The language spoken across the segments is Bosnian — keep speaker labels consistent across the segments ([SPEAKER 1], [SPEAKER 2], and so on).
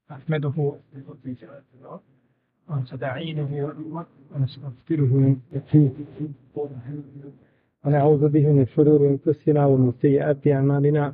[SPEAKER 1] أحمده ونستعينه ونستغفره ونعوذ به من شرور أنفسنا ومن سيئات أعمالنا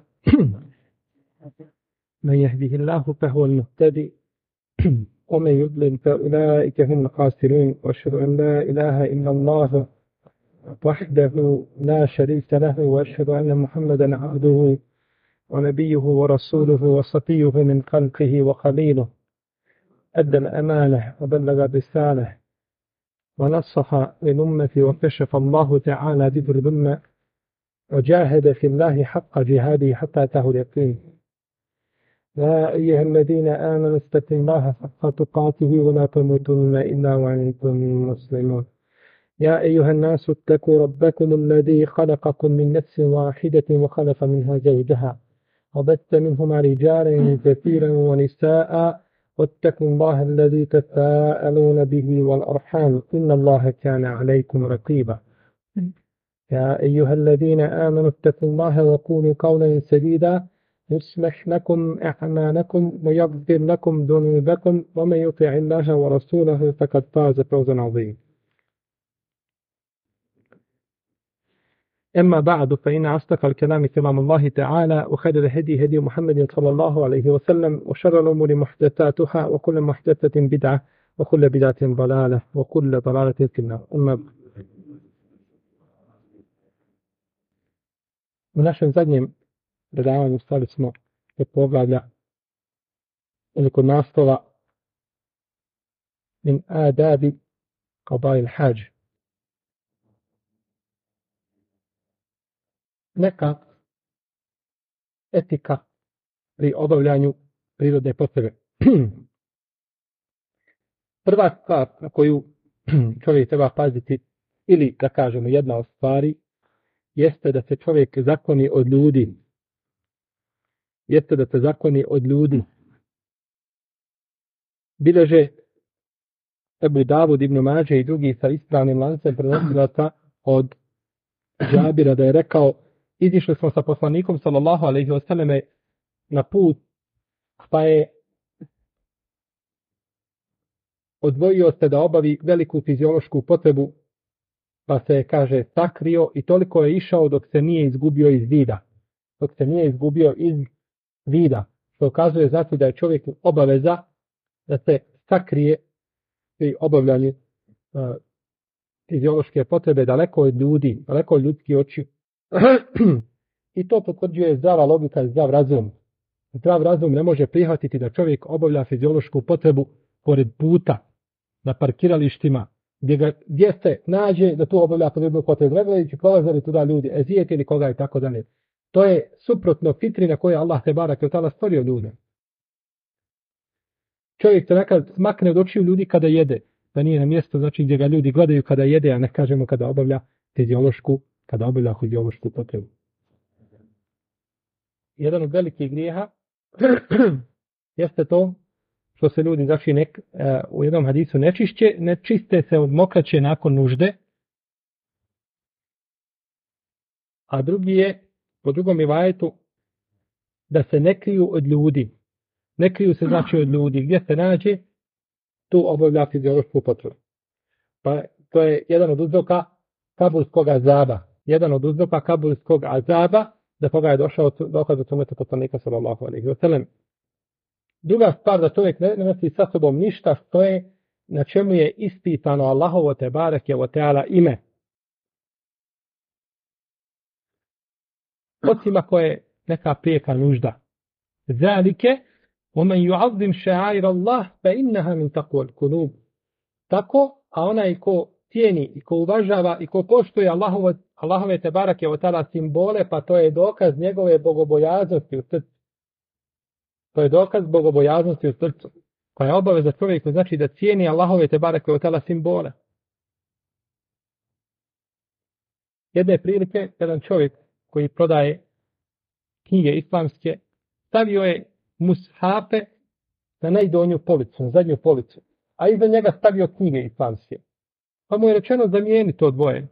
[SPEAKER 1] من يهده الله فهو المهتدي ومن يضلل فأولئك هم الخاسرون وأشهد أن لا إله إلا الله وحده لا شريك له وأشهد أن محمدا عبده ونبيه ورسوله وصفيه من خلقه وخليله أدى الأمانة وبلغ الرسالة ونصح للأمة وكشف الله تعالى ذكر الأمة وجاهد في الله حق جهاده حتى أتاه اليقين. يا أيها الذين آمنوا اتقوا الله حق تقاته ولا تموتن إلا وأنتم مسلمون. يا أيها الناس اتقوا ربكم الذي خلقكم من نفس واحدة وخلق منها زوجها وبث منهما رجالا كثيرا ونساء واتقوا الله الذي تساءلون به والأرحام إن الله كان عليكم رقيبا. يا أيها الذين آمنوا اتقوا الله وقولوا قولا سديدا يصلح لكم أعمالكم ويغفر لكم ذنوبكم ومن يطع الله ورسوله فقد فاز فوزا عظيما. أما بعد فإن أصدق الكلام كلام الله تعالى وخير الهدي هدي محمد صلى الله عليه وسلم وشر الأمور محدثاتها وكل محدثة بدعة وكل بدعة ضلالة وكل ضلالة في النار. U našem zadnjem predavanju stali smo kod poglavlja ili kod naslova min adabi qada'il hađ. Neka etika pri obavljanju prirodne potrebe. Prva stvar na koju čovjek treba paziti, ili da kažemo jedna od stvari, jeste da se čovjek zakloni od ljudi. Jeste da se zakloni od ljudi. Bileže Ebu Davud ibn Mađe i drugi sa ispravnim lancem prenosilaca od Džabira da je rekao: izišli smo sa poslanikom sallallahu alejhi ve selleme na put, pa je odvojio se da obavi veliku fiziološku potrebu, pa se, kaže, sakrio i toliko je išao dok se nije izgubio iz vida. Dok se nije izgubio iz vida. Što ukazuje znači da je čovjek obaveza da se sakrije pri obavljanju fiziološke potrebe daleko od ljudi, daleko od ljudskih očiju. I to potvrđuje zdrava logika i zdrav razum. Zdrav razum ne može prihvatiti da čovjek obavlja fiziološku potrebu pored puta, na parkiralištima, gdje se nađe da tu obavlja prirodnu potrebu. Gledajući prolazili tuda ljudi, ezijeti ili koga i tako dalje. To je suprotno fitri na koje Allah te barak je tala stvorio ljude. Čovjek se nekad smakne od očiju ljudi kada jede, da nije na mjestu, znači gdje ga ljudi gledaju kada jede, a ne kažemo kada obavlja fiziološku potrebu. Jedan od velikih grijeha jeste to što se ljudi, znači, u jednom hadisu ne čiste se od mokraće nakon nužde, a drugi je, po drugom rivajetu, da se ne kriju od ljudi. Ne kriju se, znači, od ljudi. Gdje se nađe, tu obavlja fiziološku potrebu. Pa to je jedan od uzroka kabulskog azaba. Jedan od uzroka kabulskog azaba, da koga je došao dokaz od sunneta poslanika sallallahu alejhi ve sellem. Druga stvar, da čovjek ne nosi sa sobom ništa što je na čemu je ispitano Allahovo te bareke ve teala ime. Osim ako je neka prijeka nužda. Zalike ومن يعظم شعائر الله فإنها من تقوى القلوب. Tako, a onaj ko cijeni i ko uvažava i ko poštuje Allahove te bareke ve teala simbole, pa to je dokaz njegove bogobojaznosti u srcu. To je dokaz bogobojaznosti u srcu, koja je obaveza čovjeku, znači da cijeni Allahove te bareke ve teala simbole. Jedne prilike, jedan čovjek koji prodaje knjige islamske, stavio je mushafe na najdonju policu, na zadnju policu, a iza njega stavio knjige islamske. Pa mu je rečeno: zamijeni to dvoje.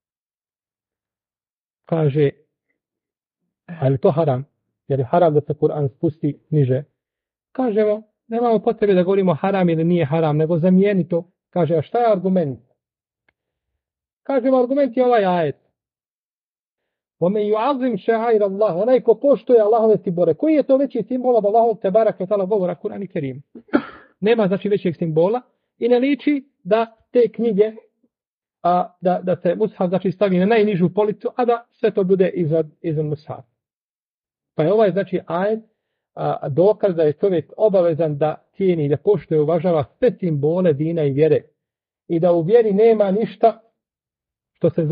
[SPEAKER 1] Kaže: ali to haram? Jer je haram da se Kur'an spusti niže? Kažemo: Nemamo potrebe da govorimo haram ili nije haram, nego zamijeni to. Kaže, a šta je argument? Kažemo, argument je ovaj ajet. Ome yu'azim ša'air Allah, onaj ko poštuje Allahove simbole. Koji je to veći simbol od Allahovog te barak ve ta'ala govora Kur'an i Kerim? Nema znači većeg simbola i ne liči da te knjige, da se mushaf znači stavi na najnižu policu, a da sve to bude iznad mushaf. Pa je ovaj znači ajet dokaz da je čovjek obavezan da cijeni, da poštuje, uvažava sve simbole dina i vjere. I da u vjeri nema ništa što se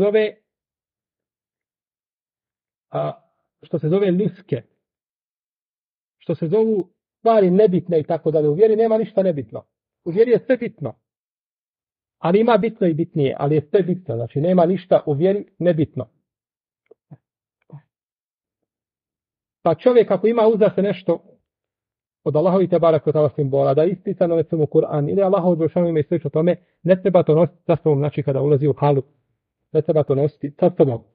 [SPEAKER 1] zove ljudske, što se zovu stvari nebitne i tako dalje. U vjeri nema ništa nebitno. U vjeri je sve bitno. Ali ima bitno i bitnije, ali je sve bitno. Znači nema ništa u vjeri nebitno. Pa čovjek ako ima uza se nešto od Allahovi te barak od simbola, da je ispisano recimo Kur'an ili Allahov dželešanu ime i slično tome, ne treba to nositi sa sobom, znači kada ulazi u halu. Ne treba to nositi sa sobom.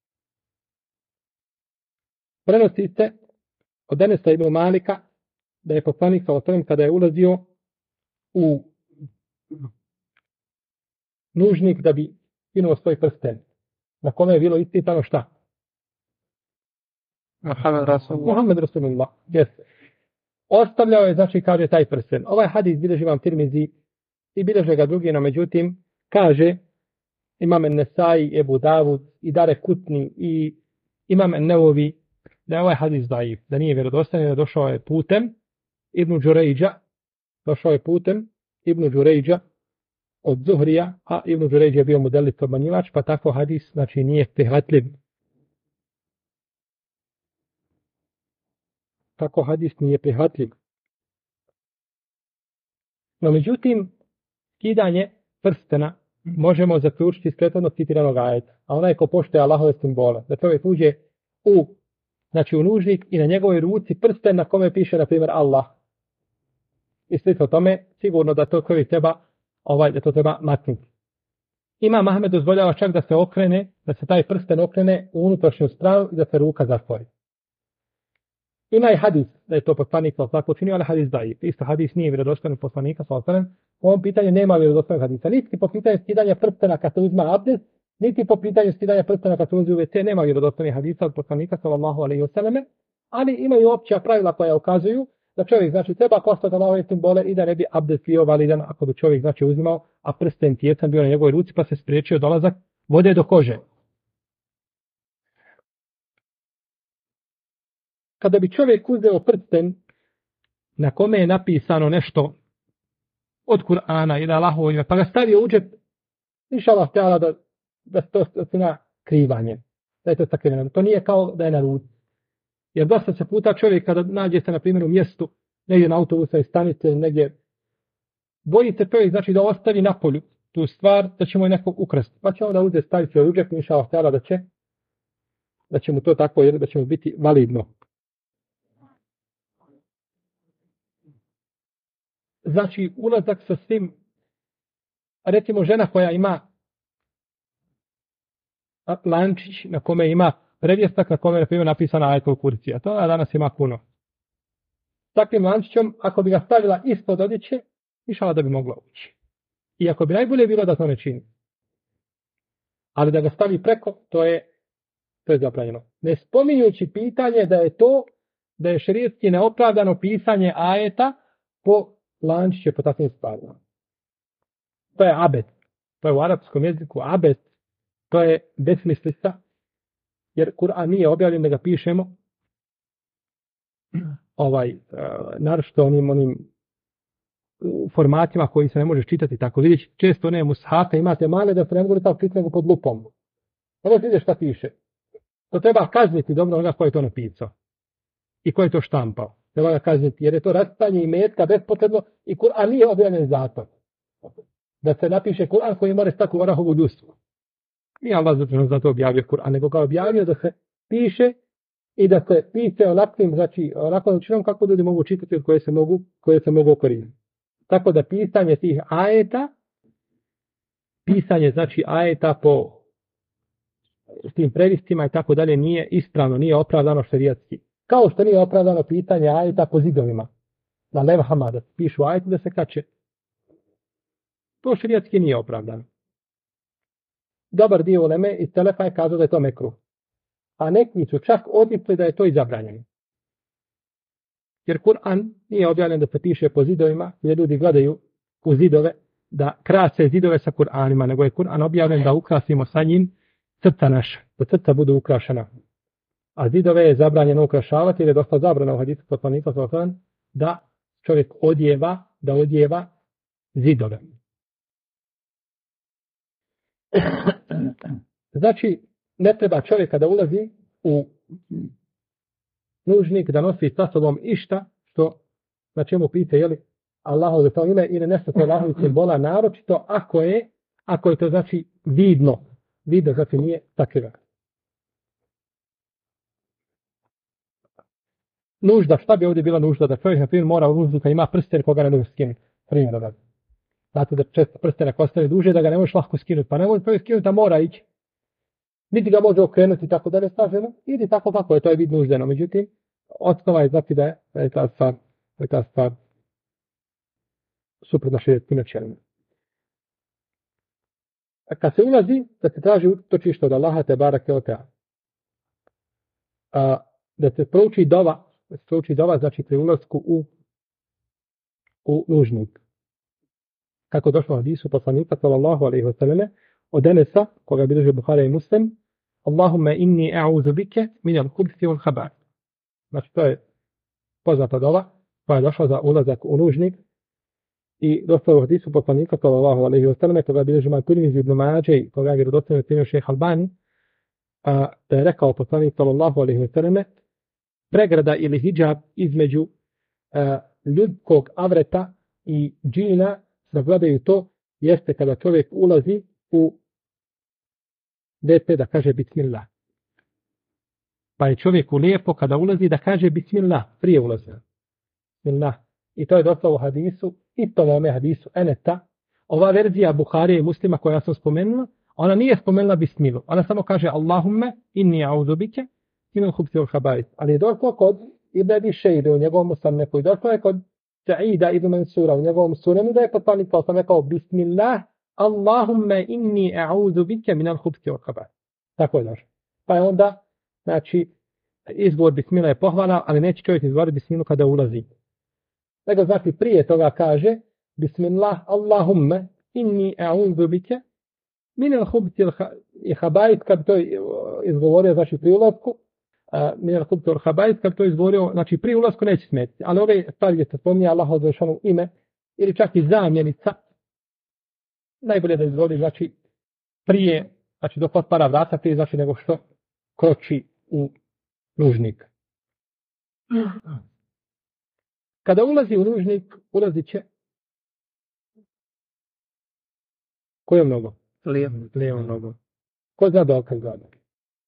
[SPEAKER 1] Prenosi se od Enesa ibn Malika da je poslanik sallallahu alejhi ve sellem kada je ulazio u nužnik da bi skinuo svoj prsten, na kome je bilo ispisano šta? Muhammed Rasulullah. Yes. Ostavljao je, znači, kaže taj prsten. Ovaj hadis bilježi vam Tirmizi i bilježe ga drugi, no međutim, kaže Imam Nesai, Ebu Davud i Dare Kutni i Imam Nevovi da je ovaj hadis daif, da nije vjerodostojan, da došao je putem Ibn Đurejđa od Zuhrija, a Ibn Đurejđ je bio modelit obmanjivač, pa tako hadis znači nije prihvatljiv. Tako hadis nije prihvatljiv. No međutim, skidanje prstena možemo zaključiti iz prethodno citiranog ajeta. A onaj ko poštuje Allahove simbole, da čovjek uđe u nužnik i na njegovoj ruci prsten na kome piše, na primjer, Allah. I slično tome, sigurno da to čovjek treba, da to treba maknuti. Imam Ahmed dozvoljava čak da se okrene, da se taj prsten okrene u unutrašnju stranu i da se ruka zatvori. Ima i hadis da je to poslanik sallallahu učinio, ali hadis daif. Isto hadis nije vjerodostojan poslanika sallallahu. U ovom pitanju nema vjerodostojnog hadisa. Niti po pitanju skidanja prstena kad se uzma abdest, niti po pitanju skidanja prstena kad se uzme u WC, nema vjerodostojnih hadisa od poslanika sallallahu alejhi ve selleme, ali imaju opća pravila koja ukazuju da čovjek znači treba postati Allahove simbole i da ne bi abdest bio validan ako bi čovjek znači uzimao, a prsten tjecan bio na njegovoj ruci pa se spriječio dolazak vode do kože. Kada bi čovjek uzeo prsten na kome je napisano nešto od Kur'ana ili Allahovo ime, pa ga stavio u džep, inshallah ta'ala da to na krivanje, da je to sakriveno. To nije kao da je na ruci. Jer dosta se puta čovjek kada nađe se na primjer u mjestu, negdje na autobusnoj stanici, negdje, boji se čovjek znači da ostavi na polju tu stvar, da će mu je neko ukrasti. Pa će onda uzeti staviti u džep, inshallah ta'ala da će mu to tako, jer da će mu biti validno. Znači, ulazak sa svim, recimo žena koja ima lančić na kome ima prevjestak na kome je na primjer napisana ajetul kursi, a to danas ima puno. Takvim lančićom, ako bi ga stavila ispod odjeće, išala da bi mogla ući. Iako bi najbolje bilo da to ne čini. Ali da ga stavi preko, to je zabranjeno. Ne spominjući pitanje da je šerijatski neopravdano pisanje ajeta po lančiće po takvim stvarima. To je abed. To je u arapskom jeziku abed. To je besmislica. Jer Kur'an nije objavljen da ga pišemo naročito onim formatima koji se ne može čitati tako. Vidite, često one mushafe imate male da se ne mogu tako čitati nego pod lupom. Ono vidite šta piše. To treba kazniti dobro onoga ko je to napisao. I ko je to štampao. Treba ga kazniti, jer je to rastanje i metka bespotrebno i Kur'an nije objavljen zato. Da se napiše Kur'an koji mora stati u orahovu dusu. Nije Allah zato objavio Kur'an, nego ga objavio da se piše i da se piše onakvim, znači onako načinom kako ljudi mogu čitati od koje se mogu koristiti. Tako da pisanje tih ajeta, znači ajeta po tim previstima i tako dalje nije ispravno, nije opravdano šerijatski. Kao što nije opravdano pitanje ajeta po zidovima. na levhama da pišu ajeti da se kače. To šerijatski nije opravdano. Dobar dio uleme iz Selefa je kazao da je to mekruh. A neki su čak odlikli da je to i zabranjeno. Jer Kur'an nije objavljen da se piše po zidovima, gdje ljudi gledaju u zidove, da krase zidove sa Kur'anima, nego je Kur'an objavljen da ukrasimo sa njim srca naša, da srca budu ukrašena. A zidove je zabranjeno ukrašavati, jer je dosta zabrana u hadisu poslanika da čovjek odjeva zidove. Znači, ne treba čovjeka da ulazi u nužnik da nosi sa sobom išta što na čemu pite Allahu za to ime ili nešto to Allahovi simbola, naročito ako je to znači vidno znači nije takva. Nužda, šta bi ovdje bila nužda? Da čovjek na primjer mora u nužnika ima prsten koga ne može skinuti. Primjer da. Znate da često prstene ostane duže da ga ne možeš lako skinuti. Pa ne može čovjek skinuti, a mora ići. Niti ga može okrenuti tako da ne staženo. Idi tako kako je, to je vid nuždeno. Međutim, osnova je znači da je ta stvar suprotno šerijatskim načelima. A kad se ulazi, da se traži utočište od Allaha te barake o teala. Da se prouči dova, znači pri ulasku u nužnik. Kako došlo u hadisu poslanika sallallahu alejhi ve selleme od Enesa, koga bilježi Buhari i Muslim, Allahumma inni a'udhu bike min al-khubuthi wal khaba'ith. Znači to je poznata dova koja je došla za ulazak u nužnik i došlo u hadisu poslanika sallallahu alejhi ve selleme koga bilježi Tirmizi ibn Mađe, koga je vjerodostojno ocijenio Šejh Albani, da je rekao poslanik sallallahu alejhi ve selleme, pregrada ili hidžab između ljudskog avreta i džina, da gledaju to, jeste kada čovjek ulazi u WC da kaže bismillah. Pa je čovjeku lijepo kada ulazi da kaže bismillah, prije ulazi. Bismillah. I to je došlo u hadisu, i to ovome hadisu Eneta. Ova verzija Buharije i Muslima koja sam spomenula, ona nije spomenula bismilu. Ona samo kaže Allahumma inni a'udhu bike min al-khubuthi wal khaba'ith. Ali je došlo kod Ibn Abi Šejbe u njegovom musannefu i došlo je kod Sa'ida ibn Mansura u njegovom sunenu da je poslanik sam rekao bismillah Allahumma inni a'udhu bike min al-khubuthi wal khaba'ith. Tako je došlo. Pa je onda, znači, izgovor bismillah je pohvala, ali neće čovjek izgovoriti bismilu kada ulazi. Nego znači prije toga kaže bismillah Allahumma inni a'udhu bike min al-khubuthi wal khaba'ith, kad to izgovorio znači pri ulasku, min al-khubuthi wal khaba'ith, kad to izgovorio, znači pri ulasku neće smetiti. Ali ove stvari gdje se spominje Allahovo dželešanu ime ili čak i zamjenica, najbolje da izgovori znači prije, znači dok otvara vrata prije, znači nego što kroči u nužnik. Kada ulazi u nužnik, ulazit će kojom nogom? Lijevom nogom. Ko zna dokaz za to?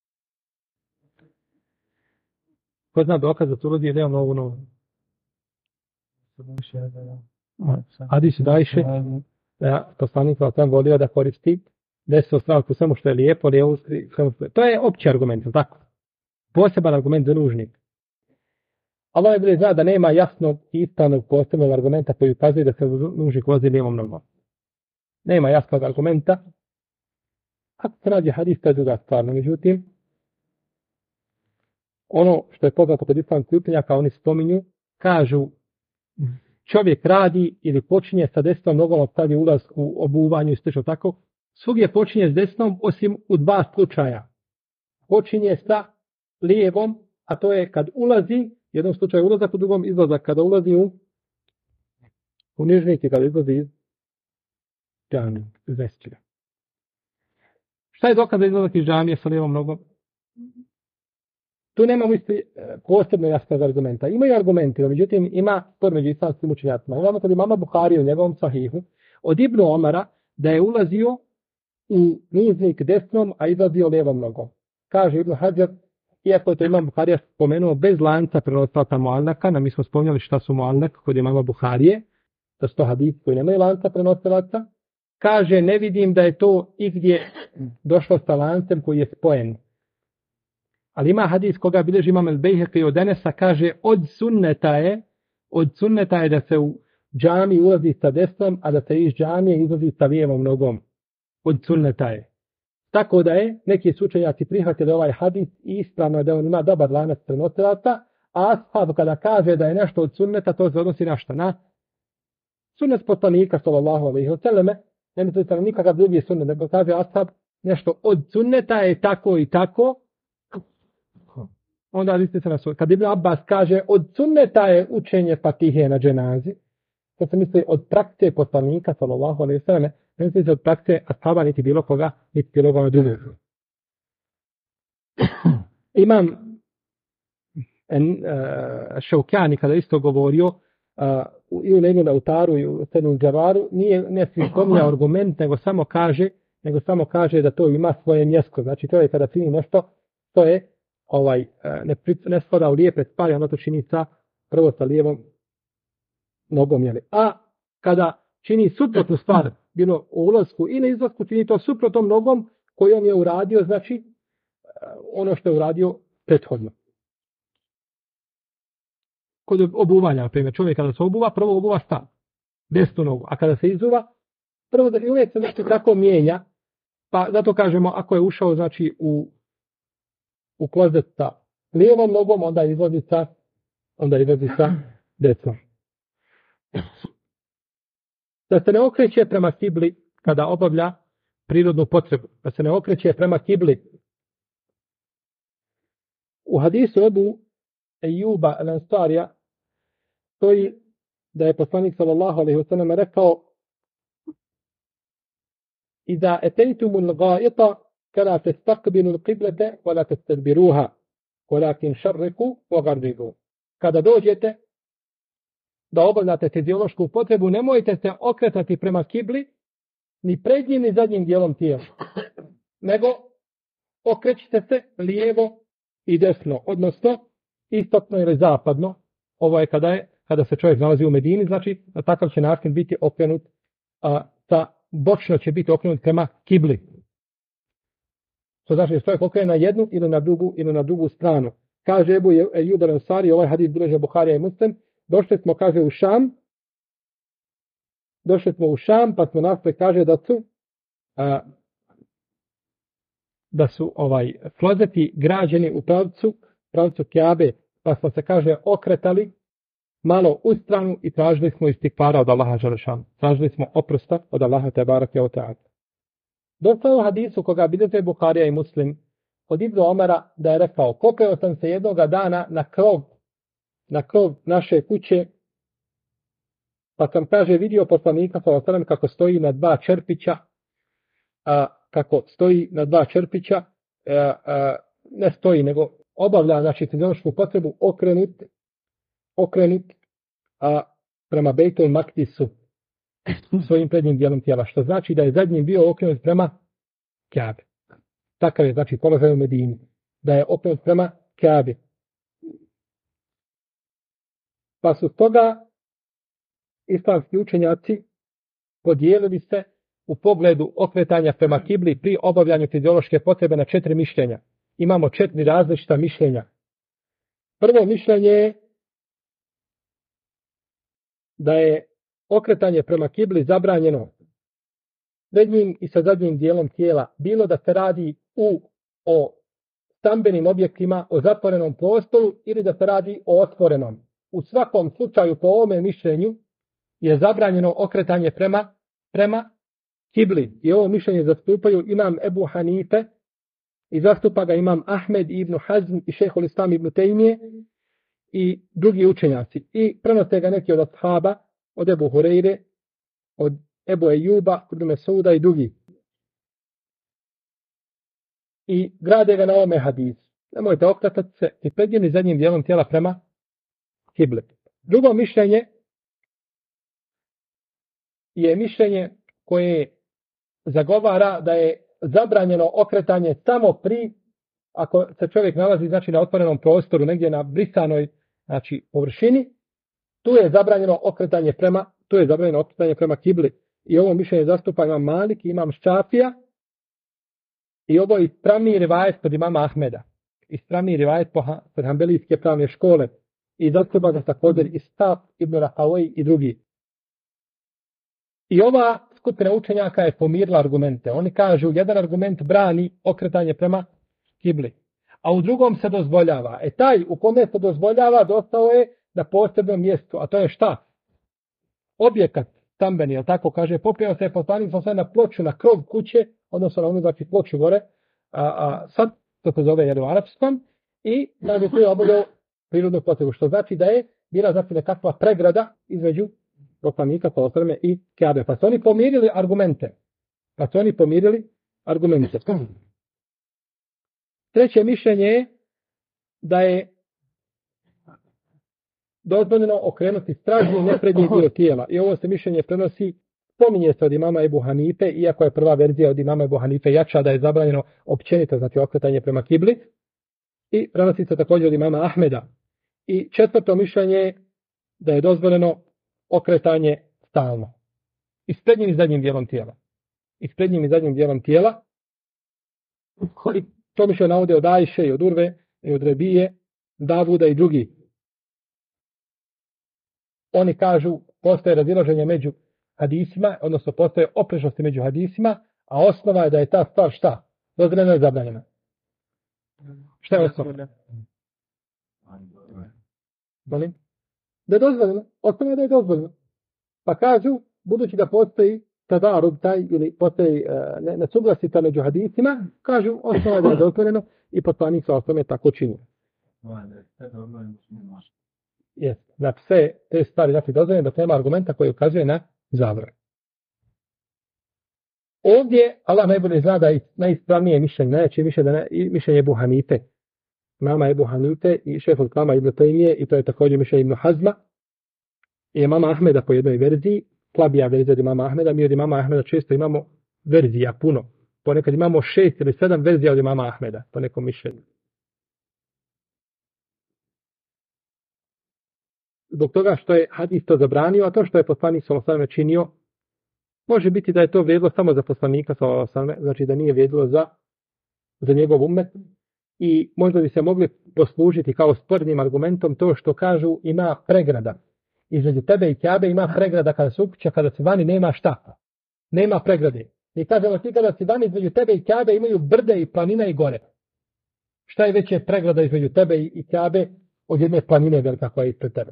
[SPEAKER 1] Ko zna dokaz da tu ulazi lijevom nogom? Hadis Dajše, da poslanik sam volio da koristi desnu stranu u svemu što je lijepo, to je opći argument, tako? Poseban argument za nužnik. Allah je bilo zna da nema jasnog i ispravnog posebnog argumenta koji ukazuje da se nužnik vozi lijevom nogom. Nema jasnog argumenta. Ako se nađe hadis, to je druga stvar. Međutim, ono što je poznato kod islamskih učenjaka, oni spominju, kažu, čovjek radi ili počinje sa desnom nogom od stadi ulaz u obuvanju i slično tako, svugdje počinje s desnom osim u dva slučaja. Počinje sa lijevom, a to je kad ulazi, u jednom slučaju ulazak, u drugom izlazak, kada ulazi u nižnik i kada izlazi iz džamije, iz mesdžida. Šta je dokaz za izlazak iz džamije sa lijevom nogom? Tu nemamo isti posebno jasnog argumenta. Imaju argumenti, no međutim ima spor među islamskim učenjacima. Imamo kod imama Buhari u njegovom sahihu od Ibnu Omara da je ulazio u nižnik desnom, a izlazio lijevom nogom. Kaže Ibn Hadžar, iako je to imam Buharija spomenuo bez lanca prenosilaca muallaka, mi smo spominjali šta su muallak kod imama Buharije, da su to hadisi koji nemaju lanca prenosilaca, kaže ne vidim da je to igdje došlo sa lancem koji je spojen. Ali ima hadis koga bilježi imam El Bejheqi od Enesa, kaže od sunneta je Od sunneta je da se u džami ulazi sa desnom, a da se iz džamije izlazi sa lijevom nogom. Od sunneta je. Tako da je, neki su učenjaci prihvatili ovaj hadis i ispravno je da on ima dobar lanac prenosilaca, a ashab kada kaže da je nešto od sunneta, to se odnosi na šta? Na sunnet poslanika, sallallahu alejhi ve selleme, ne misli se na nikakav drugi sunnet, nego kaže ashab nešto od sunneta je tako i tako, onda vidite se na sunnet. Kad Ibn Abbas kaže od sunneta je učenje Fatihe na dženazi, to se misli od prakse poslanika, sallallahu alejhi ve selleme, ne misli se od prakse ashaba niti bilo koga drugog. Imam Šaukjani kada isto govorio i u Lejnu Lautaru i u Sednu Džavaru, ne spominja argument, nego samo kaže da to ima svoje mjesto. Znači to je kada čini nešto, to je ne spada u lijepe stvari, ono to čini prvo sa lijevom nogom. Jeli. A kada čini suprotnu stvar, bilo u ulasku i na izlasku, čini to suprotnom nogom kojom je uradio, znači ono što je uradio prethodno. Kod obuvanja, na primjer, čovjek kada se obuva, prvo obuva šta? Desnu nogu. A kada se izuva, prvo da uvijek se nešto tako mijenja, pa zato kažemo, ako je ušao, znači, u klozet sa lijevom nogom, onda izlazi sa desnom. Da se ne okreće prema kibli kada obavlja prirodnu potrebu. Da se ne okreće prema kibli. U hadisu Ebu Ejuba el-Ansarija stoji da je poslanik sallallahu alejhi ve sellem rekao: "Iza ataytumul ghaita fala tastaqbilul qiblata wa la tastadbiruha, walakin sharriqu wa gharribu." Kada dođete da obavljate fiziološku potrebu, nemojte se okretati prema kibli ni prednjim ni zadnjim dijelom tijela, nego okrećite se lijevo i desno, odnosno istopno ili zapadno. Ovo je kada se čovjek nalazi u Medini, znači na takav će način biti okrenut, bočno će biti okrenut prema kibli. To znači da čovjek okrene na jednu ili na drugu stranu. Kaže Ebu Ejub el-Ansari, ovaj hadis bilježe Buharija i Muslim, došli smo, kaže, u Šam, pa smo nastoji, kaže, da su klozeti građeni u pravcu Kjabe, pa smo se, kaže, okretali malo u stranu i tražili smo istikvara od Allaha dželešanu. Tražili smo oprosta od Allaha tebareke ve taala. Došlo u hadisu koga bilježe Buharija i Muslim od Ibnu Omara da je rekao: "Popeo sam se jednoga dana na krov naše kuće, pa sam, kaže, vidio poslanika sallallahu alejhi ve sellem kako stoji na dva čerpića, ne stoji, nego obavlja, znači, fiziološku potrebu okrenut prema Bejtul Makdisu svojim prednjim dijelom tijela, što znači da je zadnji bio okrenut prema Kjabe. Takav je, znači, položaj u Medini, da je okrenut prema Kjabe. Pa su toga islamski učenjaci podijelili se u pogledu okretanja prema kibli pri obavljanju fiziološke potrebe na 4 mišljenja. Imamo 4 različita mišljenja. Prvo mišljenje je da je okretanje prema kibli zabranjeno prednjim i sa zadnjim dijelom tijela, bilo da se radi o stambenim objektima, o zatvorenom prostoru ili da se radi o otvorenom. U svakom slučaju, po ovome mišljenju, je zabranjeno okretanje prema kibli. I ovo mišljenje zastupaju imam Ebu Hanife i zastupa ga imam Ahmed ibn Hazm i šejhul Islam ibn Tejmije i drugi učenjaci. I prenose ga neki od ashaba, od Ebu Hureyre, od Ebu Ejuba, od Mesuda i drugi. I grade ga na ovome hadisu. Nemojte okretati se ni prednjim ni zadnjim dijelom tijela prema kibli. Drugo mišljenje je mišljenje koje zagovara da je zabranjeno okretanje samo ako se čovjek nalazi, znači, na otvorenom prostoru, negdje na brisanoj, znači, površini, tu je zabranjeno okretanje prema kibli. I ovo mišljenje zastupa imam Malik, imam Šafija i ovo je ispravniji rivajet kod imama Ahmeda. Ispravniji rivajet kod Hanbelijske pravne škole. i zastupa ga također Ishaq ibn Rahawej i drugi. I ova skupina učenjaka je pomirila argumente. Oni kažu, jedan argument brani okretanje prema kibli, a u drugom se dozvoljava. Taj u kome se dozvoljava dostao je na posebnom mjestu, a to je šta? Objekat stambeni, jel tako kaže, popio se poslanik sam na ploču, na krov kuće, odnosno na onu, znači ploču gore, sad to se zove u arapskom, i da bi to obavljao prirodnu potrebu, što znači da je bila znači nekakva pregrada između poslanika i Kjabe. Pa su oni pomirili argumente. Treće mišljenje je da je dozvoljeno okrenuti stražnji neprednji dio tijela. I ovo se mišljenje prenosi, spominje se od imama Ebu Hanife, iako je prva verzija od imama Ebu Hanife jača da je zabranjeno općenito, znači okretanje prema kibli. I prenosi se također od imama Ahmeda. I četvrto mišljenje je da je dozvoljeno okretanje stalno. I s prednjim i zadnjim dijelom tijela. I to mišljenje navode od Ajše i od Urve i od Rebije, Davuda i drugi. Oni kažu, postoje razilaženje među hadisima, odnosno postoje oprečnosti među hadisima, a osnova je da je ta stvar šta? Dozvoljena i zabranjena. Šta je osnova? Molim? Da je dozvoljeno. Osnova je da je dozvoljeno. Pa kažu, budući da postoji tadarub taj, ili postoji nesuglasica među hadisima, kažu, osnova je da je dozvoljeno i poslanik sa osnove tako činio. Znači sve te stvari znači dozvoljene, da nema argumenta koji ukazuje na zabranu. Ovdje Allah najbolje zna da je najispravnije mišljenje, najjače mišljenje Ebu Hanife. Mama Ebu Hanife i šeful Kama Ibn Taymije, i to je također mišljenje Ibn Hazma. I mama Ahmeda po jednoj verziji, slabija verzija od imama Ahmeda. Mi od imama Ahmeda često imamo verzija puno. Ponekad imamo 6 ili 7 verzija od imama Ahmeda, po nekom mišljenju. Zbog toga što je hadis to zabranio, a to što je poslanik sallallahu alejhi ve sellem činio, može biti da je to vrijedilo samo za poslanika sallallahu alejhi ve sellem, znači da nije vrijedilo za njegov ummet, i možda bi se mogli poslužiti kao spornim argumentom to što kažu ima pregrada. Između tebe i Kjabe ima pregrada kada se ukuća, kada se vani nema šta. Nema pregrade. I kažemo ti kada si vani, između tebe i Kjabe imaju brde i planina i gore. Šta je veće pregrada između tebe i Kjabe od jedne planine velika koja je ispred tebe?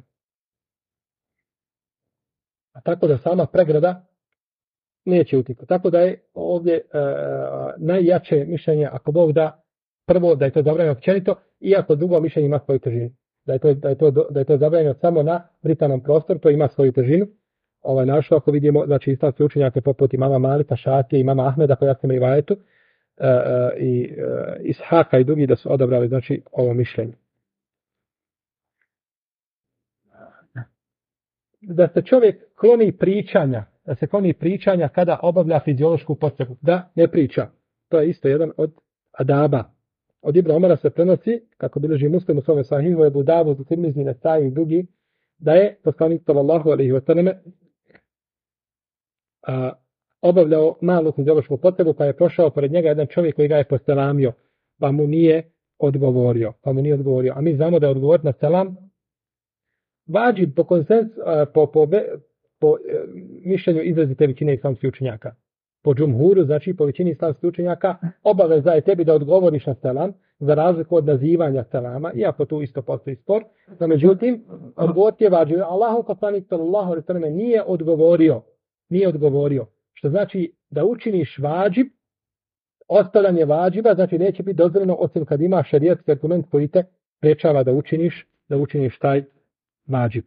[SPEAKER 1] A tako da sama pregrada neće utikati. Tako da je ovdje najjače mišljenje, ako Bog da, prvo da je to zabranjeno općenito, iako drugo mišljenje ima svoju težinu. Da je to zabranjeno samo na britanom prostoru, to ima svoju težinu. Našlo, ako vidimo, znači islamski učenjake poput imama Malika, Šafije, imama Ahmeda, koja se rivajetu, i Ishaka i drugi da su odabrali, znači, ovo mišljenje. Da se čovjek kloni pričanja kada obavlja fiziološku potrebu, da ne priča. To je isto jedan od adaba. Od Ibn Omara se prenosi, kako bilježi Muslim u svome sahihu, Ebu Davud, Tirmizi, Nesai i drugi, da je poslanik sallallahu alejhi ve selleme obavljao malu fiziološku potrebu, pa je prošao pored njega jedan čovjek koji ga je poselamio, pa mu nije odgovorio. A mi znamo da je odgovor na selam vađib po mišljenju izrazite većine islamskih učenjaka. Po džumhuru, znači po većini islamskih učenjaka, obaveza je tebi da odgovoriš na selam, za razliku od nazivanja selama, iako tu isto postoji spor. No, međutim, odgovor je vađib. Allahu poslanik sallallahu alejhi ve sellem nije odgovorio. Što znači da učiniš vađib, ostavljanje vađiba, znači neće biti dozvoljeno osim kad ima šerijatski argument koji te prečava da učiniš taj vađib.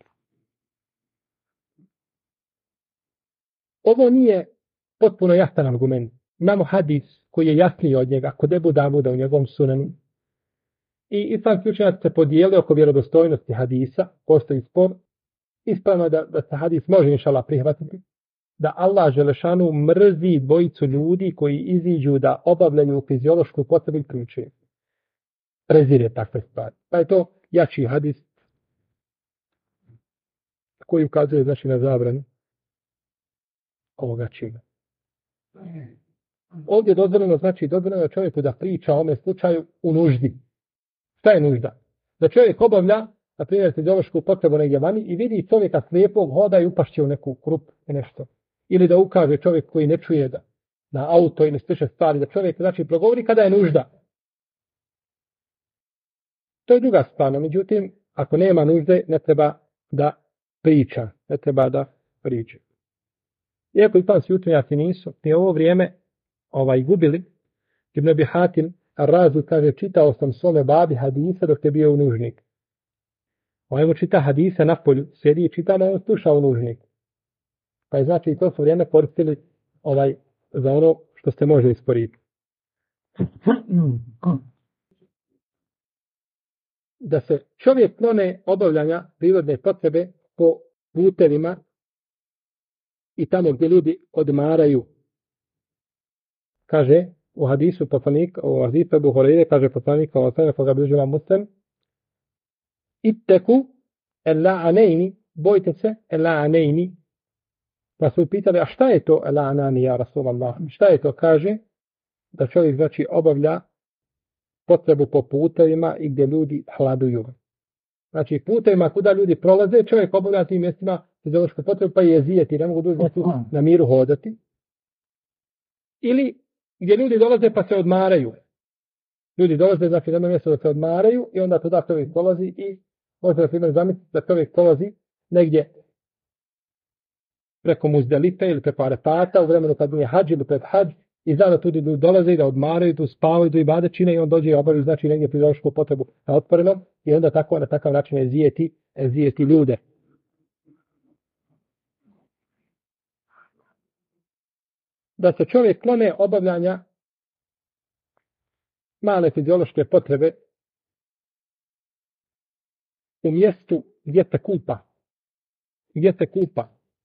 [SPEAKER 1] Ovo nije potpuno jasan argument. Imamo hadis koji je jasniji od njega, kod Ebu Davuda u njegovom sunanu. I islamski učenjaci se podijeli oko vjerodostojnosti hadisa, postoji spor. Ispravno je da se hadis može inšallah prihvatiti, da Allah želešanu mrzi dvojicu ljudi koji iziđu da obavljaju fiziološku potrebu i pričaju. Prezire takve stvari. Pa je to jači hadis koji ukazuje znači na zabranu ovoga čina. Ovdje dozvoljeno čovjeku da priča o ome slučaju u nuždi. Šta je nužda? Da čovjek obavlja na primjer, fiziološku potrebu negdje vani i vidi čovjeka slijepog hoda i upašće u neku krup i nešto. Ili da ukaže čovjek koji ne čuje da na auto ili slične stvari, da čovjek znači progovori kada je nužda. To je druga stvar, međutim, ako nema nužde, ne treba da priča. Ne treba da priča. Iako islamski učenjaci nisu, ni ovo vrijeme gubili, Ibn Abi Hatim Ar-Razi kaže, čitao sam svome babi hadise dok je bio u nužnik. Mu čita hadise na polju, sjedi i čita, da on sluša u nužnik. Pa je znači i to su vrijeme koristili za ono što se može isporiti. Da se čovjek klone obavljanja prirodne potrebe po putevima i tamo gdje ljudi odmaraju. Kaže u hadisu poslanika, u hadisu Ebu Hurajre, kaže poslanik, koga bližila Muslim, itteku el-la'anejni, bojte se el-la'anejni. Pa su pitali, a šta je to el-la'anani, ja Rasulallah? Šta je to? Kaže da čovjek znači obavlja potrebu po putevima i gdje ljudi hladuju. Znači putevima kuda ljudi prolaze, čovjek obavlja tim mjestima fiziološku potrebu, pa je zijeti, ne mogu dužno na miru hodati. Ili gdje ljudi dolaze pa se odmaraju. Ljudi dolaze znači na jedno mjesto da se odmaraju i onda tuda čovjek dolazi i možete na primjer zamisliti da čovjek dolazi negdje preko Muzdelife ili preko Arefata u vremenu kad nije hađ ili pred hađ i zna da tu ljudi dolaze i da odmaraju, tu spavaju, tu i badečine i on dođe i obavi znači negdje fiziološku potrebu na otvorenom i onda tako na takav način je zijeti ljude. Da se čovjek klone obavljanja male fiziološke potrebe u mjestu gdje se kupa.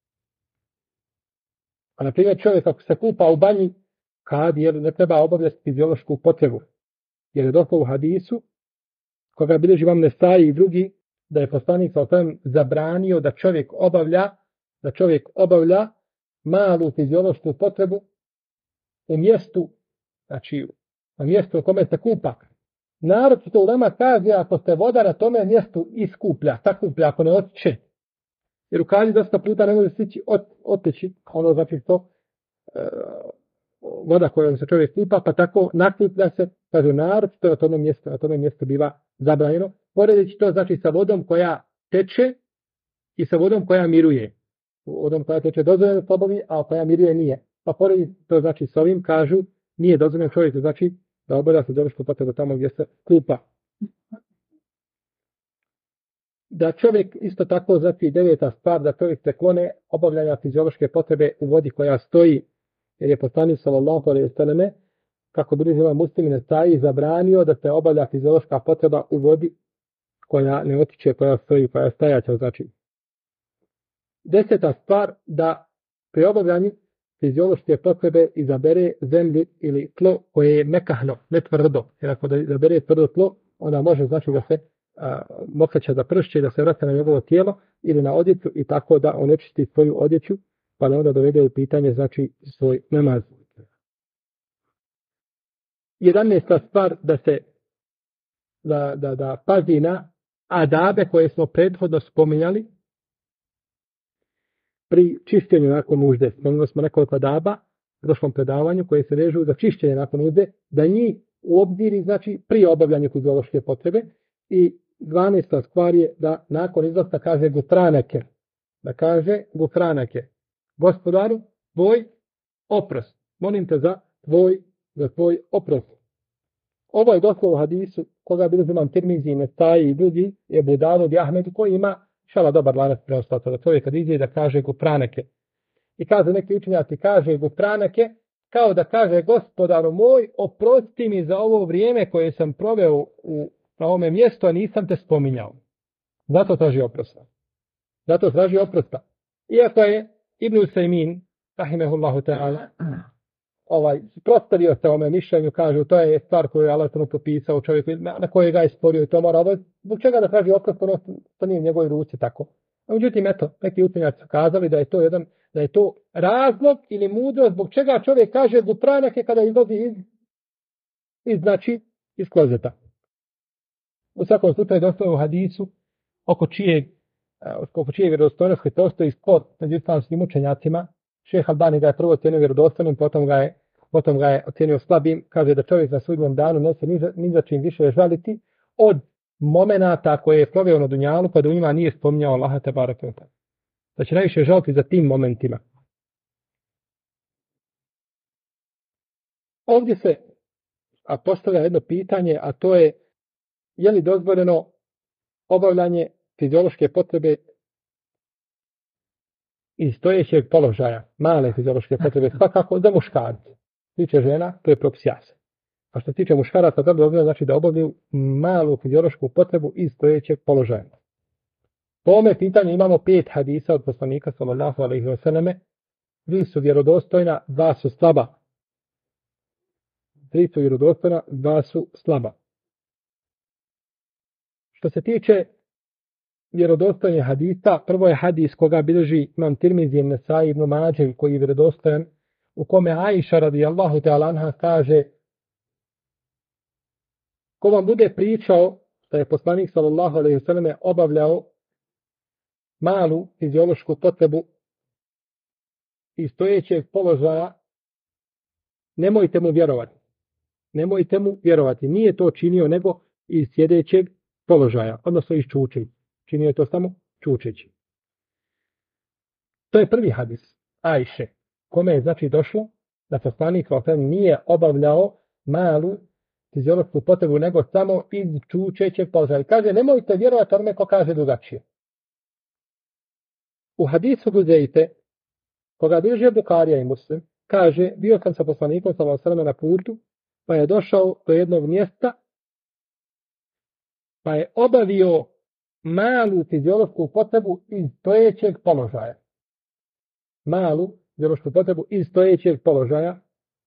[SPEAKER 1] A na primjer čovjek ako se kupa u banji, kad jer ne treba obavljati fiziološku potrebu. Jer je došlo u hadisu, koga bilježi Imam Nesai i drugi, da je poslanik sa osvijem zabranio da čovjek obavlja malu fiziološku potrebu u mjestu, znači u mjestu u kome se kupa. Narod to ulema kaže ako se voda na tome mjestu iskuplja, sakuplja, ako ne otiče. Jer u kazi dosta puta ne može stići oteći, ono znači to voda kojom se čovjek kupa, pa tako nakuplja se, kaže narod, to je na tome mjestu biva zabranjeno. Poredeći to znači sa vodom koja teče i sa vodom koja miruje. Vodom koja teče dozvoljeno s obavi, a koja miruje nije. Pa porediti to znači s ovim kažu nije dozvoljeno čovjeku znači da obavlja fiziološku potrebu tamo gdje se kupa. Da čovjek isto tako znači 9. stvar da čovjek se klone obavljanja fiziološke potrebe u vodi koja stoji, jer je poslanik sallallahu alejhi ve selleme kako bilježi Imam Muslim i Nesai zabranio da se obavlja fiziološka potreba u vodi koja ne otiče, koja stoji, koja je stajaća znači. 10. stvar da pri obavljanju fiziološke potrebe izabere zemlju ili tlo koje je mekahno, ne tvrdo. Jer ako da izabere tvrdo tlo, onda može znači da se mokraća da pršće i da se vrata na njegovo tijelo ili na odjeću i tako da onečisti svoju odjeću, pa da onda dovede u pitanje znači svoj namaz. 11. stvar da se da pazi na adabe koje smo prethodno spominjali pri čišćenju nakon nužde. Spominjali smo nekoliko adaba u prošlom predavanju koje se vežu za čišćenje nakon nužde, da njih u obziri znači pri obavljanju fiziološke potrebe. I 12. stvar je da nakon izlaska kaže gufranake. Da kaže gufranake. Gospodaru, tvoj oprost. Molim te za tvoj oprost. Ovo je došlo u hadisu koga bilježi Imam Tirmizi, Nesai i drugi, Ebu Davud i Ahmed, koji ima šala dobar lanac prenoslaca. Da čovjek kad iđe da kaže gufranake. I kaže neki učenjaci kaže gufranake kao da kaže gospodaru moj, oprosti mi za ovo vrijeme koje sam proveo na ovome mjestu, a nisam te spominjao. Zato traži oprosta. Iako je Ibn Usaymin, rahimehullahu ta'ala, prostavio se ovome mišljenju, kažu, to je stvar koju je Allah propisao čovjeku, na koje ga je sporio i to mora ovo. Zbog čega da traži oprost, to nije u njegovoj ruci tako. A međutim, eto, neki učenjaci su kazali da je to razlog ili mudrost zbog čega čovjek kaže gufranake kada izlazi iz klozeta. U svakom slučaju došlo u hadisu oko čije vjerodostojnosti postoji spor među islamskim učenjacima. Šejh Albani ga je prvo ocjenio vjerodostojnim, potom ga je ocjenio slabim. Kaže da čovjek na sudnjem danu neće ni za čim više žaliti od momenata koje je proveo na dunjalu, pa da u njima nije spominjao Allaha te bareke ve taala. Da će najviše žaliti za tim momentima. Ovdje se postavlja jedno pitanje, a to je li dozvoljeno obavljanje fiziološke potrebe iz stojećeg položaja, male fiziološke potrebe, svakako za muškarce. Tiče žena, to je propis jasan. A što se tiče muškaraca, to dozvoljeno znači da obavljaju malu fiziološku potrebu iz stojećeg položaja. Po ovome pitanju imamo 5 hadisa od poslanika sallallahu alejhi ve selleme. 3 su vjerodostojna, 2 su slaba. 3 su vjerodostojna, 2 su slaba. Što se tiče vjerodostojnih hadisa, prvo je hadis koga bilježi imam Tirmizi, Nesai, Ibn Mađe, koji je vjerodostojan, u kome Aisha radijallahu ta'ala anha kaže: ko vam bude pričao da je poslanik sallallahu alejhi ve selleme obavljao malu fiziološku potrebu iz stojećeg položaja, nemojte mu vjerovati. Nemojte mu vjerovati. Nije to činio nego iz sjedećeg položaja, odnosno iz čučeći. Činio je to samo čučeći. To je prvi hadis Ajše, kome je znači došlo da poslanik nije obavljao malu fiziološku potrebu nego samo iz čučećeg položaja. Kaže, nemojte vjerovati onome ko kaže drugačije. U hadisu Huzejfe, koga bilježi Buharija i Muslim, kaže, bio sam sa poslanikom sallallahu alejhi ve sellem na putu, pa je došao do jednog mjesta, pa je obavio malu fiziološku potrebu iz stojećeg položaja. Malu fiziološku potrebu iz stojećeg položaja.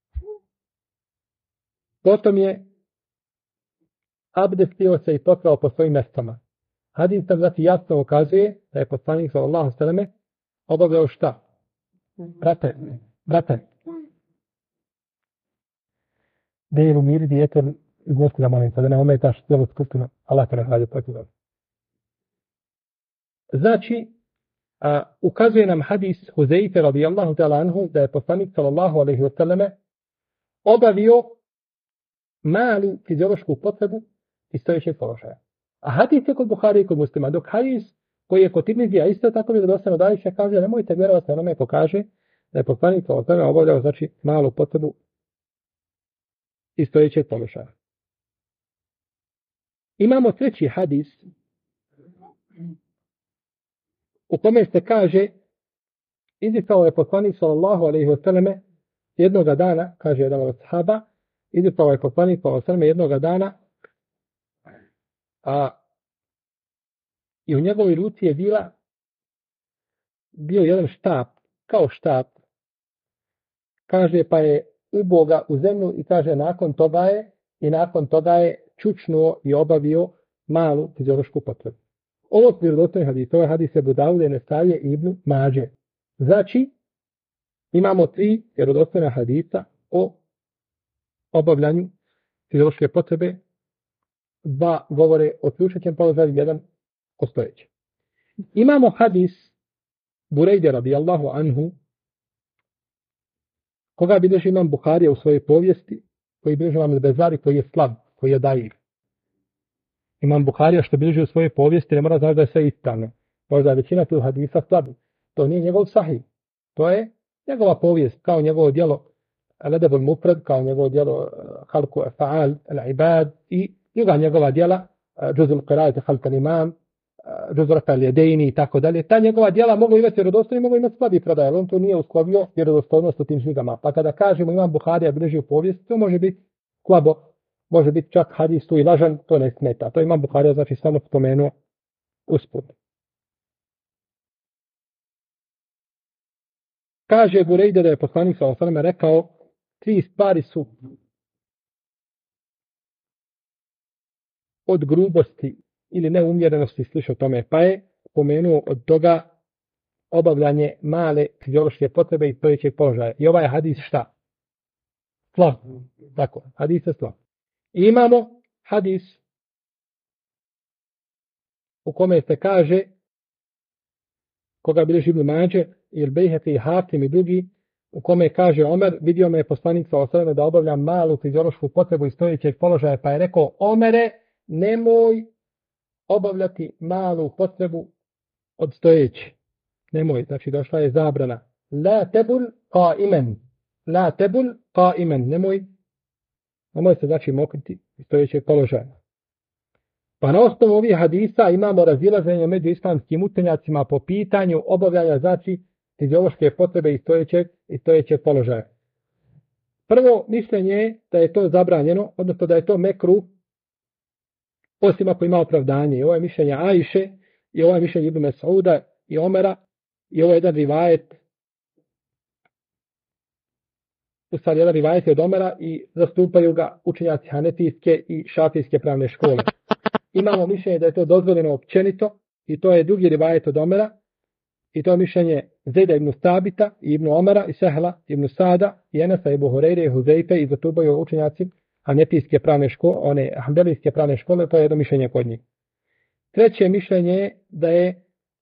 [SPEAKER 1] Potom je abdestio se i potrao po svojim mjestama. Hadis nam znači jasno ukazuje da je poslanik sallallahu alejhi ve selleme obavljao šta? Brate. Dejelu miri dijete iznosi da molim, da ne ometaš cijelu skupinu. Allah te ne hađe protiv. Znači, ukazuje nam hadis Huzejfe radijallahu ta'ala anhu da je poslanik sallallahu alejhi ve selleme obavio malu fiziološku potrebu iz stojećeg položaja. A hadis je kod Buhari i kod Muslima, dok hadis koji je kod Tirmizija isto tako vjerodostojno da Ajša kaže, nemojte vjerovati onome ko kaže da je poslanik sallallahu alejhi ve selleme obavljao znači malu potrebu iz stojećeg položaja. Imamo treći hadis u kome se kaže, izišao je poslanik sallallahu alejhi ve selleme jednoga dana, kaže jedan od sahaba, izišao je poslanik sallallahu alejhi ve selleme jednoga dana, i u njegovoj ruci je bio jedan štap, kao štap. Kaže, pa je ubao ga u zemlju i kaže, nakon toga je čučnuo i obavio malu fiziološku potrebu. Ovo je vjerodostojni hadis, ovo je hadis Ebu Daude, Nesaije i Ibn Mađe. Znači, imamo 3 vjerodostojna hadisa o obavljanju fiziološke potrebe, 2 govore o čučećem položaju, 1 o stojećem. Imamo hadis Burejde radijallahu anhu, koga bilježi imam Buharija u svojoj povijesti, koji bilježi imam Bezari, koji je slab, koji je daif. Imam Buharija što bilježi u svojoj povijesti, ne mora znači da je sve ispravno. Možda je većina tih hadisa slabi. To nije njegov sahih. To je njegova povijest, kao njegovo djelo Ledebul Mufrad, kao njegovo djelo Halku Fa'al al-Ibad i druga njegova djela Džuzul Qira'ati Halka Imam, Džuz Rafa al-Yadejni i tako dalje. Ta njegova djela mogu imati vjerodostojno i mogu imati slabi prodaj, ali on to nije uslovio vjerodostojnost u tim knjigama. Pa kada kažemo imam Buharija bilježi u povijesti, to može biti slabo, može biti čak hadis tu i lažan, to ne smeta. To imam Buharija znači samo spomenuo usput. Kaže Burejde da je poslanik sallallahu alejhi ve selleme rekao, 3 stvari su od grubosti ili neumjerenosti slično tome, pa je pomenuo od toga obavljanje male fiziološke potrebe i stojećeg položaja. I ovaj hadis šta? Slab. Tako, hadis je slab. I imamo hadis u kome se kaže, koga bilježi Ibn Mađe, ili Bejheki i Hakim i drugi, u kome kaže Omer, vidio me je poslanik s.a.v. da obavljam malu fiziološku potrebu iz stojećeg položaja, pa je rekao, Omere, nemoj obavljati malu potrebu od stojeće. Nemoj, znači došla je zabrana. La tebul qa'iman. La tebul qa'iman. Nemoj se znači mokriti iz stojećeg položaja. Pa na osnovu ovih hadisa imamo razilaženje među islamskim učenjacima po pitanju obavljanja znači fiziološke potrebe iz stojećeg položaja. Prvo mišljenje je da je to zabranjeno, odnosno da je to mekruh, osim ako ima opravdanje. I ovo je mišljenje Ajše, i ovo je mišljenje Ibn Mes'uda i Omera, i ovo je jedan rivajet, u stvari jedan rivajet je od Omera i zastupaju ga učenjaci Hanefijske i Šafijske pravne škole. Imamo mišljenje da je to dozvoljeno općenito i to je drugi rivajet od Omera i to je mišljenje Zejda ibn Sabita i Ibn Omera i Sehla ibn Sada i Enesa Ebu Hureyre i Huzeife i zastupaju učenjaci Hanefijske pravne škole, one Hanbelijske pravne škole, to je jedno mišljenje kod njih. Treće mišljenje je da je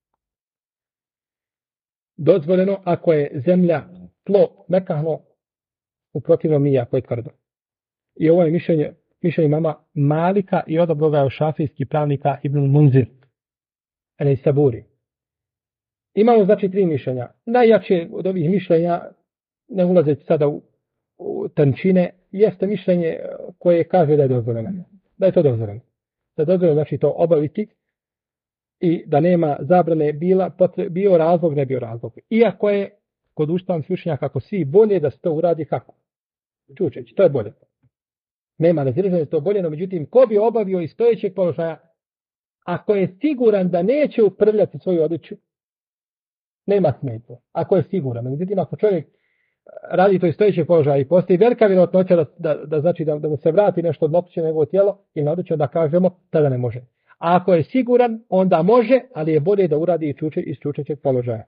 [SPEAKER 1] dozvoljeno ako je zemlja, tlo mekahno, u protivnom nije ako je tvrdo. I ovo je mišljenje mama Malika i odabro ga je šafijski pravnika Ibn Munzir, Enej Saburi. Imamo znači tri mišljenja. Najjače od ovih mišljenja, ne ulazeći sada u tančine, jeste mišljenje koje kaže da je dozvoljeno. Da je to dozvoljeno. Da je dozvoljeno znači to obaviti i da nema zabrane bio razlog, ne bio razlog. Iako je kod ustavnih mišljenja kako svi bolje da se to uradi kako? Čučeći, to je bolje. Nema razilaženja da je to bolje, no međutim, ko bi obavio iz stojećeg položaja, ako je siguran da neće uprljati svoju odjeću, nema smetnje. Ako je siguran. Međutim, ako čovjek radi to iz stojećeg položaja i postoji velika vjerojatnoća da znači da mu se vrati nešto od odjeće na njegovo tijelo ili na odjeću, da kažemo, tada ne može. A ako je siguran, onda može, ali je bolje da uradi iz čučećeg položaja.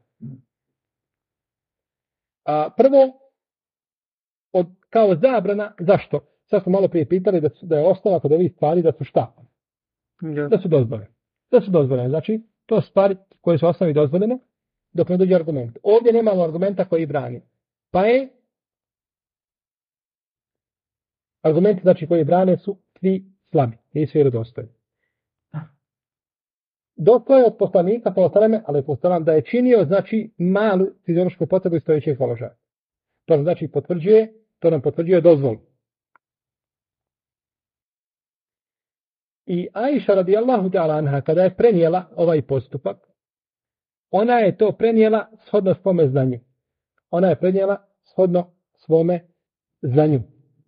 [SPEAKER 1] Prvo, kao zabrana, zašto? Sad smo malo prije pitali da je osnova kod ovih stvari da su šta? Ja. Da su dozvoljene. Da su dozvoljene. Znači, to stvari koje su osnovi dozvoljene, dok ne dođe argument. Ovdje nemamo argumenta koji brani. Pa je argumenti znači koji brane su svi slabi. Nisu vjerodostojni. Dok je od poslanika, ali postavljam da je činio znači malu fiziološku potrebu iz stojećeg položaja. To znači nam potvrđuje dozvolu. I Ajša radijallahu ta'ala anha, kada je prenijela ovaj postupak, ona je to prenijela shodno svome znanju. Ona je prenijela shodno svome znanju.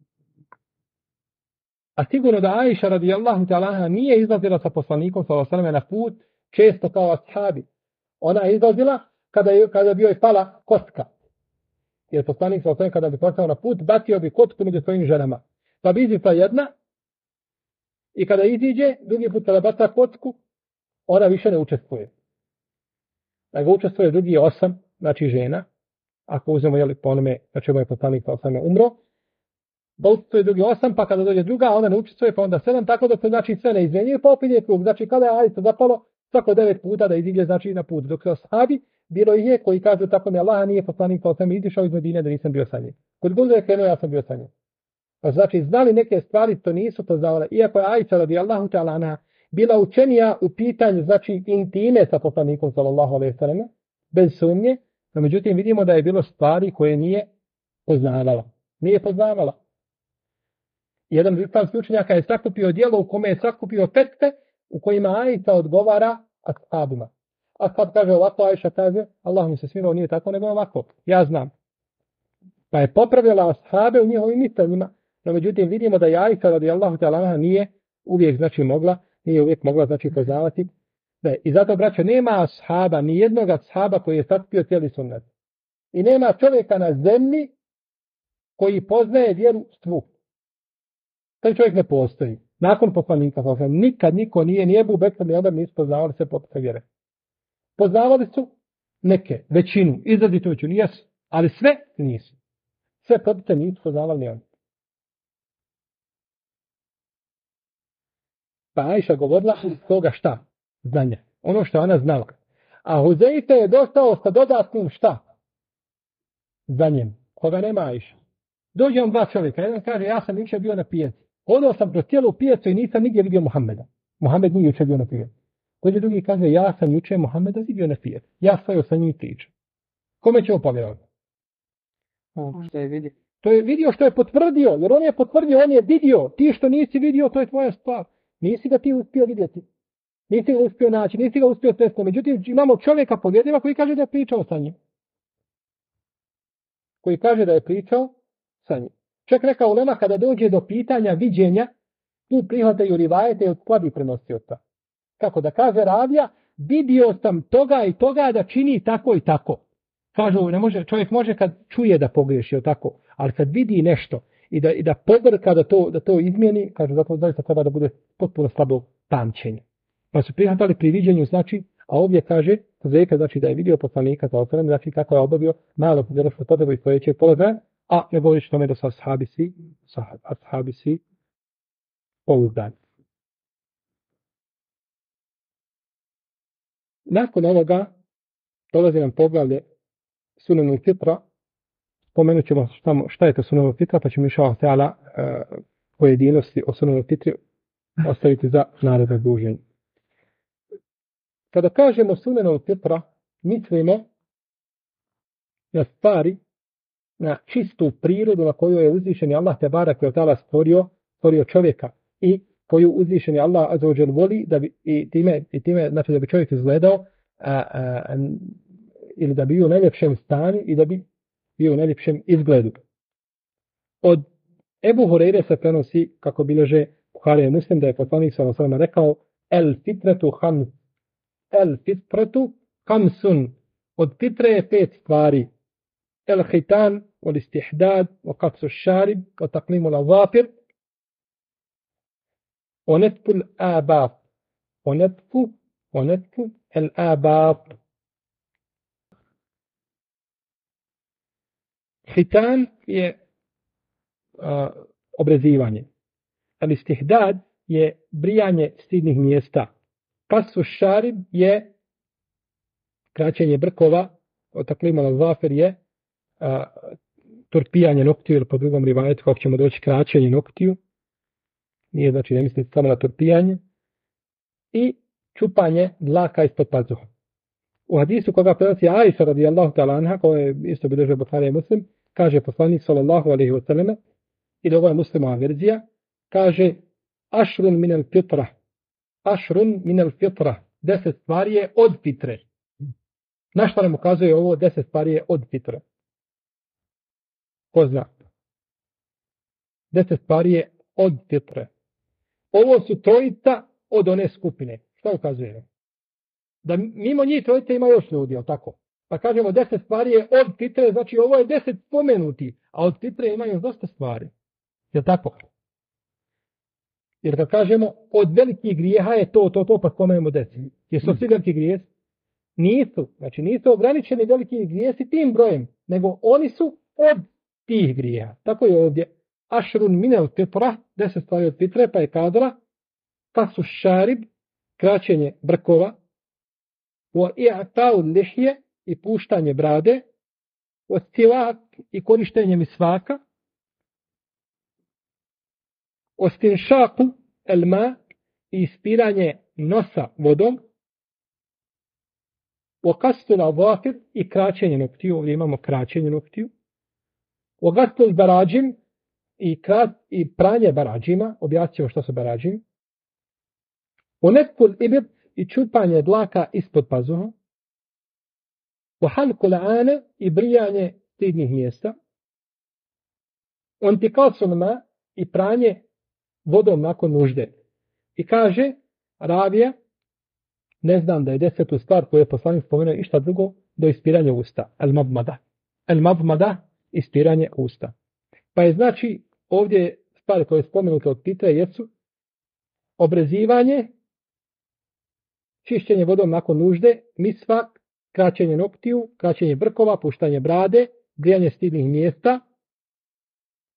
[SPEAKER 1] A sigurno da Ajša radijallahu ta'ala anha nije izlazila sa poslanikom sallallahu alejhi ve sellem na put često kao ashabi. Ona je izlazila kada bi joj pala koska. Jer poslanik sallallahu alejhi ve sellem kada bi pošao na put, bacio bi kocku među svojim ženama. Pa bi izišla jedna i kada iziđe, drugi put kada baca kocku, ona više ne učestvuje. Nego učestvuje drugi 8, znači žena, ako uzmemo po onome na čemu je poslanik sallallahu alejhi ve sellem umro, da učestvuje drugi 8, pa kada dođe druga, ona ne učestvuje, pa onda 7, tako da se znači sve ne izmenjuje, pa opet je krug. Znači kada je Ajsa zapalo, svako 9 puta da iziđe znači na put. Dok se ashabi, bilo ih je koji kažu tako mi Allah nije poslanik sallallahu alejhi ve sellem izišao iz Medine da nisam bio sa njim. Kod god je krenuo, ja sam bio sa njim. Pa znači znali neke stvari, to nisu poznavale. Iako je Ajsa radijallahu ta'ala anha bila učenija u pitanju znači intime sa poslanikom sallallahu alejhi ve sellem, bez sumnje, no međutim vidimo da je bilo stvari koje nije poznavala. Nije poznavala. Jedan islamski učenjaka je sakupio djelo u kome je sakupio petve u kojima Ajsa odgovara ashabima. Ashab kaže ovako, Ajša kaže, Allah mi se smilao, nije tako, nego ovako. Ja znam. Pa je popravila ashabe u njihovim mišljenjima, no međutim vidimo da je Ajsa radijallahu ta'ala anha nije uvijek mogla znači poznavati. I zato, braćo, nema ashaba, ni jednog ashaba koji je sakupio cijeli sunnet. I nema čovjeka na zemlji koji poznaje vjeru svu. Taj čovjek ne postoji. Nakon poslanika, nikad niko nije, ni Ebu Bekr ni Omer nisu poznavali sve popise vjere. Poznavali su neke, većinu, izrazitu većinu, jesu, ali sve nisu. Sve popise nisu poznavali ni oni. Pa Ajša govorila toga šta? znanje. Ono što ona znala. A Huzeife je došao sa dodatnim šta? Znanjem. Koga nema Ajša. Dođe vam dva čovjeka. Jedan kaže, ja sam jučer bio na pijaci. Hodao sam kroz cijelu pijacu i nisam nigdje vidio Muhammeda. Muhammed nije jučer bio na pijaci. Dođe drugi kaže, ja sam jučer Muhammeda vidio na pijaci. Ja stojao sa njim i pričam. Kome ćemo povjerovati?
[SPEAKER 2] Što je vidio?
[SPEAKER 1] To je vidio što je potvrdio, jer on je potvrdio, on je vidio. Ti što nisi vidio, to je tvoja stvar. Nisi ga ti uspio vidjeti. Nisi ga uspio naći, nisi ga uspio sretno. Međutim, imamo čovjeka povjedljiva koji kaže da je pričao sa njim. Koji kaže da je pričao sa njim. Čak rekao ulema kada dođe do pitanja viđenja, tu prihvataju rivajete i od slabi prenosioca. Kako da kaže ravija, vidio sam toga i toga da čini tako i tako. Kažu, ne može, čovjek može kad čuje da pogriješi, tako, ali kad vidi nešto i da pobrka da to izmijeni, kažu, zato zaista treba da bude potpuno slabo pamćenje. Pa su prihvatali pri viđenju, znači, a ovdje kaže, Huzeifa, znači da je vidio poslanika, znači kako je obavio malo podjelašno potrebu i stojećeg položaja, a ne govoriš tome da su ashabi svi pouzdani. Nakon ovoga dolazi nam poglavlje Sunanul Fitra. Spomenut ćemo šta je to Sunanul Fitra, pa ćemo inšallah ta'ala pojedinosti o Sunanul Fitri ostaviti za naredno druženje. Kada kažemo Sunanul Fitra, mislimo na stvari, na čistu prirodu na koju je uzvišeni Allah te barak ve ta'ala stvorio čovjeka i koju uzvišeni Allah azza wa dželle voli da bi i time znači da bi čovjek izgledao ili da bi bio u najljepšem stanju i da bi bio u najljepšem izgledu. Od Ebu Hurajre se prenosi, kako bilježe Buhari i Muslim, da je poslanik sallallahu alejhi ve sellem rekao: "El fitratu khamsun." Od fitre je 5 stvari. El khitan, wal istihdad, wa qatsu ash-sharib, wa taqlimu al-azafir, wa natfu al-abab. Wa natfu al-abab. Hitan je obrezivanje. Ali istihdad je brijanje stidnih mjesta. Kasu šarib je kraćenje brkova. Otaklimal zafer je turpijanje noktiju, ili po drugom rivajetu kako ćemo doći kraćenje noktiju. Nije znači ne mislite samo na turpijanje. I čupanje dlaka ispod pazuha. U hadisu koga prenosi Ajša radijallahu ta'ala anha, koja je isto bilježio Buhari i Muslim, kaže poslanik sallallahu alejhi ve selleme, i ovo je Muslimova verzija, kaže ašrun minel fitra, 10 stvari je od fitre. Na što nam ukazuje ovo 10 stvari je od fitre? Ko zna? 10 stvari je od fitre. Ovo su trojica od one skupine. Što ukazuje? Da mimo njih trojice ima još ljudi, jel tako? Pa kažemo 10 stvari je od fitre, znači ovo je 10 spomenuti, a od fitre ima još dosta stvari. Jel tako? Jer kad kažemo od velikih grijeha je to, pa spomenemo 10. Jesu svi veliki grijesi? Nisu. Znači nisu ograničeni veliki grijesi tim brojem, nego oni su od tih grijeha. Tako je ovdje. Ašrun minel fitra, 10 stvari od fitre, pa je kazala kasu šarib, kraćenje brkova, o i'ta'u lihje i puštanje brade, o stivak i korištenje misvaka, o stinšaku elma i ispiranje nosa vodom, o kastul avafir i kraćenje noktiju, ovdje imamo kraćenje noktiju, o gastul barađim i pranje barađima, objasnimo što su barađim, o netkul ibit i čupanje dlaka ispod pazuha, o halkul ane i brijanje stidnih mjesta, o antikasul ma i pranje vodom nakon nužde. I kaže ravija, ne znam da je 10. stvar koju je poslanik spomenuo išta drugo do ispiranja usta. El mabmada, ispiranje usta. Pa je znači ovdje stvari koje je spomenuto od fitre jesu obrezivanje, čišćenje vodom nakon nužde, misvak, kraćenje noktiju, kraćenje brkova, puštanje brade, brijanje stidnih mjesta,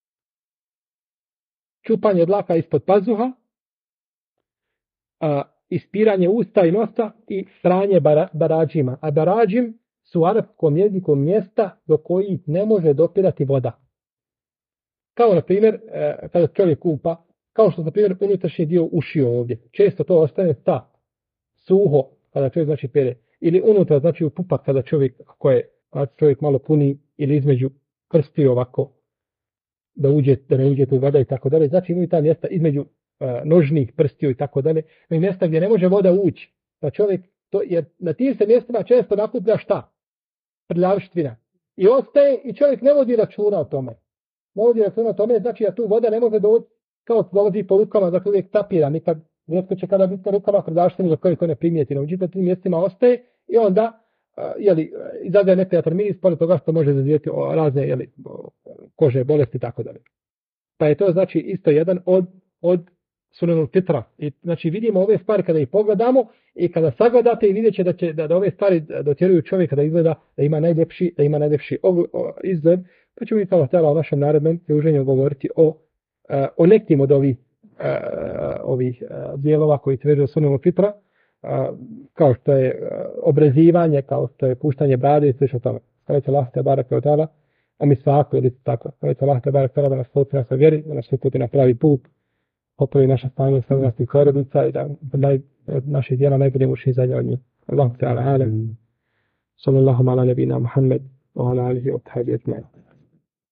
[SPEAKER 1] čupanje dlaka ispod pazuha ispiranje usta i nosa i pranje barađima. A barađim su u arapskom jeziku mjesta do kojih ne može dopirati voda. Kao, na primjer, kada čovjek kupa, kao što, na primjer, unutrašnji dio ušio ovdje. Često to ostane suho, kada čovjek znači pere. Ili unutra, znači u pupak, kada čovjek, ako je čovjek malo puni, ili između prsti ovako, da ne uđe tu voda i tako dalje. Znači imaju ta mjesta između nožnih prstiju i tako dalje. Imaju mjesta gdje ne može voda ući. Da čovjek, jer na tim se mjestima često nakuplja šta? Prljavština. I ostaje i čovjek ne vodi računa o tome. Ne vodi računa o tome, znači da tu voda ne može doći kao dolazi po rukama, dakle uvijek tapira. Nikad, netko će kada biti na rukama prljavštinu za koje to ne primijeti. No, na tim mjestima ostaje i onda izađe neprijatan miris, pored toga što može izazivati razne kože, bolesti i tako dalje. Pa je to znači isto jedan od sunanul fitra. I znači vidimo ove stvari kada ih pogledamo i kada sagledate i vidjet će da ove stvari dotjeruju čovjeka da izgleda da ima najljepši izgled. Pa ćemo vidjeti Allah u našem narednom druženju govoriti o nekim od ovih dijelova koji se vežu sunanul fitra, kao što je obrezivanje, kao što je puštanje brade i slično tome. Stavite Allah te bareke ve taala, a mi svako ili tako. Stavite Allah te bareke ve taala da nas pouči na vjeri, da nas uputi na pravi put, popravi naše stanje sa naših porodica i da naše djela najbolje uči zadnje od njih. Allahu ta'ala alam. Sallallahu ala nabina Muhammed wa ala alihi wa sahbihi ajma'in.